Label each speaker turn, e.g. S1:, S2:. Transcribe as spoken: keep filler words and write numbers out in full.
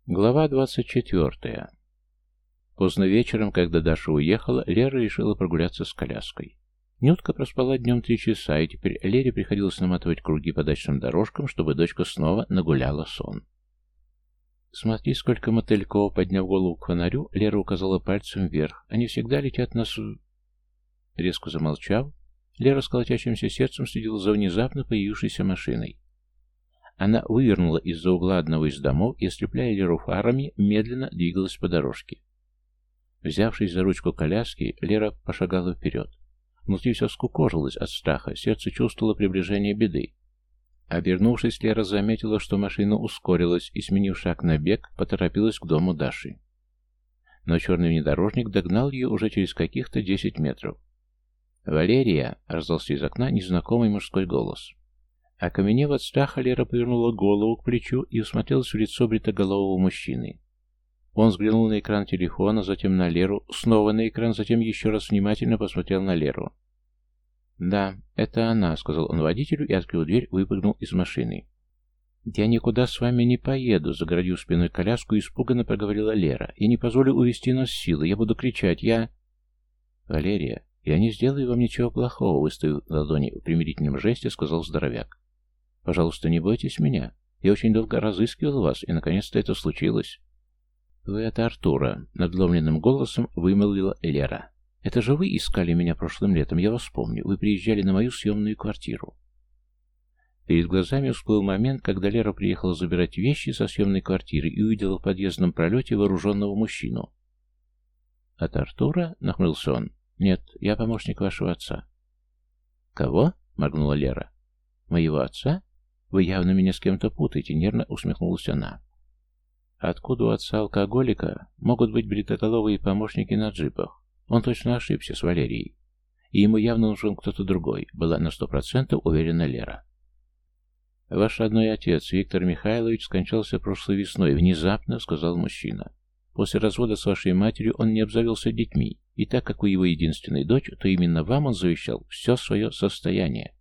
S1: Глава двадцать четвертая. Поздно вечером, когда Даша уехала, Лера решила прогуляться с коляской. Нютка проспала днем три часа, и теперь Лере приходилось наматывать круги по дачным дорожкам, чтобы дочка снова нагуляла сон. «Смотри, сколько мотыльков!» Подняв голову к фонарю, Лера указала пальцем вверх. «Они всегда летят на су...» Резко замолчав, Лера с колотящимся сердцем следила за внезапно появившейся машиной. Она вывернула из-за угла одного из домов и, ослепляя Леру фарами, медленно двигалась по дорожке. Взявшись за ручку коляски, Лера пошагала вперед. Внутри все скукожилось от страха, сердце чувствовало приближение беды. Обернувшись, Лера заметила, что машина ускорилась и, сменив шаг на бег, поторопилась к дому Даши. Но черный внедорожник догнал ее уже через каких-то десять метров. «Валерия!» — раздался из окна незнакомый мужской голос. Окаменев от страха, Лера повернула голову к плечу и усмотрелась в лицо бритоголового мужчины. Он взглянул на экран телефона, затем на Леру, снова на экран, затем еще раз внимательно посмотрел на Леру. «Да, это она», — сказал он водителю и, открыв дверь, выпрыгнул из машины. «Я никуда с вами не поеду», — загородив спиной коляску, испуганно проговорила Лера. «Я не позволю увести нас силой, я буду кричать, я...» «Валерия, я не сделаю вам ничего плохого», — выставив ладони в примирительном жесте, сказал здоровяк. «Пожалуйста, не бойтесь меня. Я очень долго разыскивал вас, и наконец-то это случилось». «Вы от Артура», — надломленным голосом вымолвила Лера. «Это же вы искали меня прошлым летом, я вас помню. Вы приезжали на мою съемную квартиру». Перед глазами всплыл момент, когда Лера приехала забирать вещи со съемной квартиры и увидела в подъездном пролете вооруженного мужчину. «От Артура?» — нахмурился он. «Нет, я помощник вашего отца». «Кого?» — моргнула Лера. «Моего отца? Вы явно меня с кем-то путаете», — нервно усмехнулась она. «Откуда у отца алкоголика могут быть бритоголовые помощники на джипах? Он точно ошибся с Валерией. И ему явно нужен кто-то другой», — была на сто процентов уверена Лера. «Ваш родной отец, Виктор Михайлович, скончался прошлой весной», — внезапно сказал мужчина. «После развода с вашей матерью он не обзавелся детьми, и так как вы его единственная дочь, то именно вам он завещал все свое состояние».